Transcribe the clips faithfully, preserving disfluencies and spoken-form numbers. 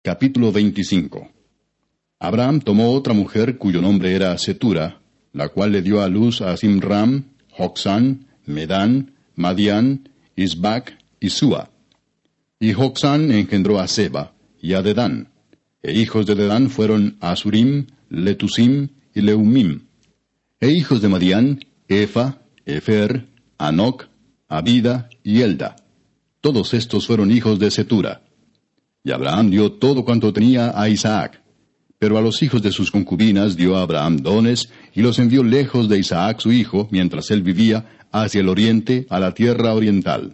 Capítulo veinticinco. Abraham tomó otra mujer cuyo nombre era Setura, la cual le dio a luz a Zimram, Joksán, Medán, Madián, Isbac y Sua. Y Joksán engendró a Seba y a Dedán, e hijos de Dedán fueron Asurim, Letusim y Leumim. E hijos de Madián, Efa, Efer, Anoc, Abida y Elda. Todos estos fueron hijos de Setura. Y Abraham dio todo cuanto tenía a Isaac. Pero a los hijos de sus concubinas dio a Abraham dones, y los envió lejos de Isaac su hijo, mientras él vivía, hacia el oriente, a la tierra oriental.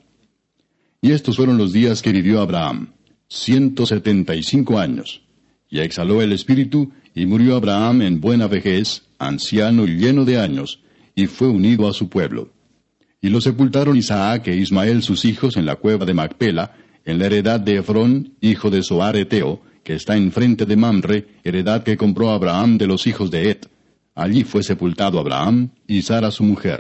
Y estos fueron los días que vivió Abraham, ciento setenta y cinco años. Y exhaló el espíritu, y murió Abraham en buena vejez, anciano y lleno de años, y fue unido a su pueblo. Y lo sepultaron Isaac e Ismael sus hijos en la cueva de Macpela, en la heredad de Efrón, hijo de Zoar Eteo, que está enfrente de Mamre, heredad que compró Abraham de los hijos de Et. Allí fue sepultado Abraham y Sara su mujer.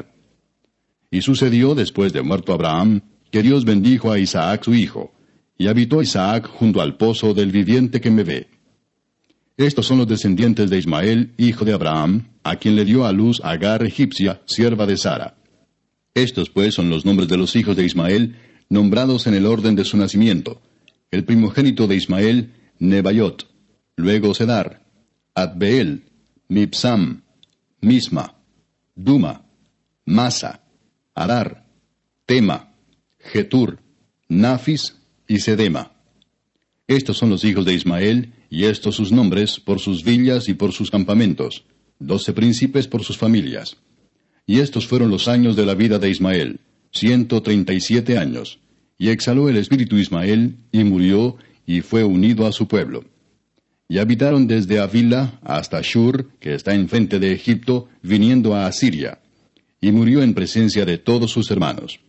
Y sucedió, después de muerto Abraham, que Dios bendijo a Isaac su hijo, y habitó Isaac junto al pozo del viviente que me ve. Estos son los descendientes de Ismael, hijo de Abraham, a quien le dio a luz Agar egipcia, sierva de Sara. Estos pues son los nombres de los hijos de Ismael, nombrados en el orden de su nacimiento. El primogénito de Ismael, Nebaiot, luego Sedar, Adbeel, Mibsam, Misma, Duma, Masa, Adar, Tema, Getur, Nafis y Sedema. Estos son los hijos de Ismael, y estos sus nombres por sus villas y por sus campamentos, doce príncipes por sus familias. Y estos fueron los años de la vida de Ismael, ciento treinta y siete años, y exhaló el espíritu Ismael, y murió, y fue unido a su pueblo. Y habitaron desde Avila hasta Shur, que está enfrente de Egipto, viniendo a Asiria, y murió en presencia de todos sus hermanos.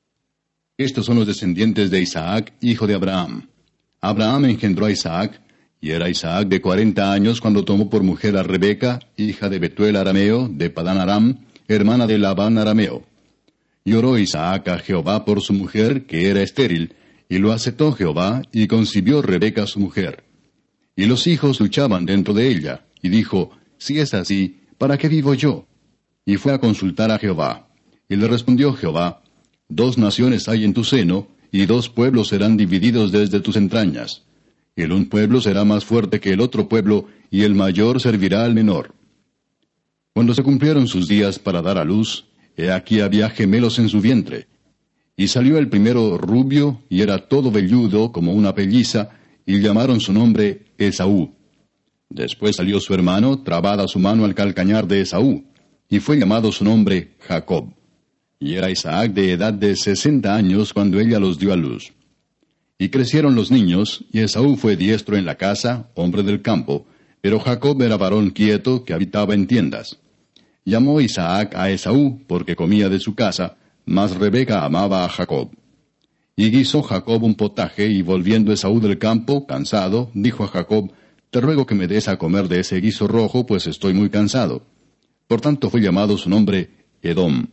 Estos son los descendientes de Isaac, hijo de Abraham. Abraham engendró a Isaac, y era Isaac de cuarenta años cuando tomó por mujer a Rebeca, hija de Betuel arameo, de Padán Aram, hermana de Labán arameo. Y oró Isaac a Jehová por su mujer, que era estéril, y lo aceptó Jehová, y concibió Rebeca su mujer. Y los hijos luchaban dentro de ella, y dijo, si es así, ¿para qué vivo yo? Y fue a consultar a Jehová. Y le respondió Jehová, dos naciones hay en tu seno, y dos pueblos serán divididos desde tus entrañas. El un pueblo será más fuerte que el otro pueblo, y el mayor servirá al menor. Cuando se cumplieron sus días para dar a luz, he aquí había gemelos en su vientre. Y salió el primero rubio, y era todo velludo como una pelliza, y llamaron su nombre Esaú. Después salió su hermano, trabada su mano al calcañar de Esaú, y fue llamado su nombre Jacob. Y era Isaac de edad de sesenta años cuando ella los dio a luz. Y crecieron los niños, y Esaú fue diestro en la casa, hombre del campo, pero Jacob era varón quieto que habitaba en tiendas. Llamó Isaac a Esaú, porque comía de su casa, mas Rebeca amaba a Jacob. Y guisó Jacob un potaje, y volviendo Esaú del campo, cansado, dijo a Jacob, te ruego que me des a comer de ese guiso rojo, pues estoy muy cansado. Por tanto fue llamado su nombre Edom.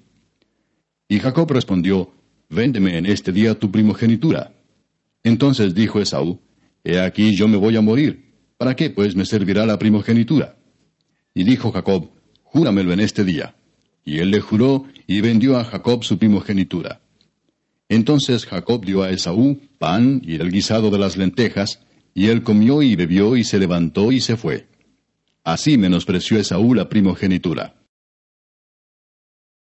Y Jacob respondió, véndeme en este día tu primogenitura. Entonces dijo Esaú, he aquí yo me voy a morir, ¿para qué pues me servirá la primogenitura? Y dijo Jacob, júramelo en este día. Y él le juró, y vendió a Jacob su primogenitura. Entonces Jacob dio a Esaú pan y el guisado de las lentejas, y él comió y bebió, y se levantó y se fue. Así menospreció Esaú la primogenitura.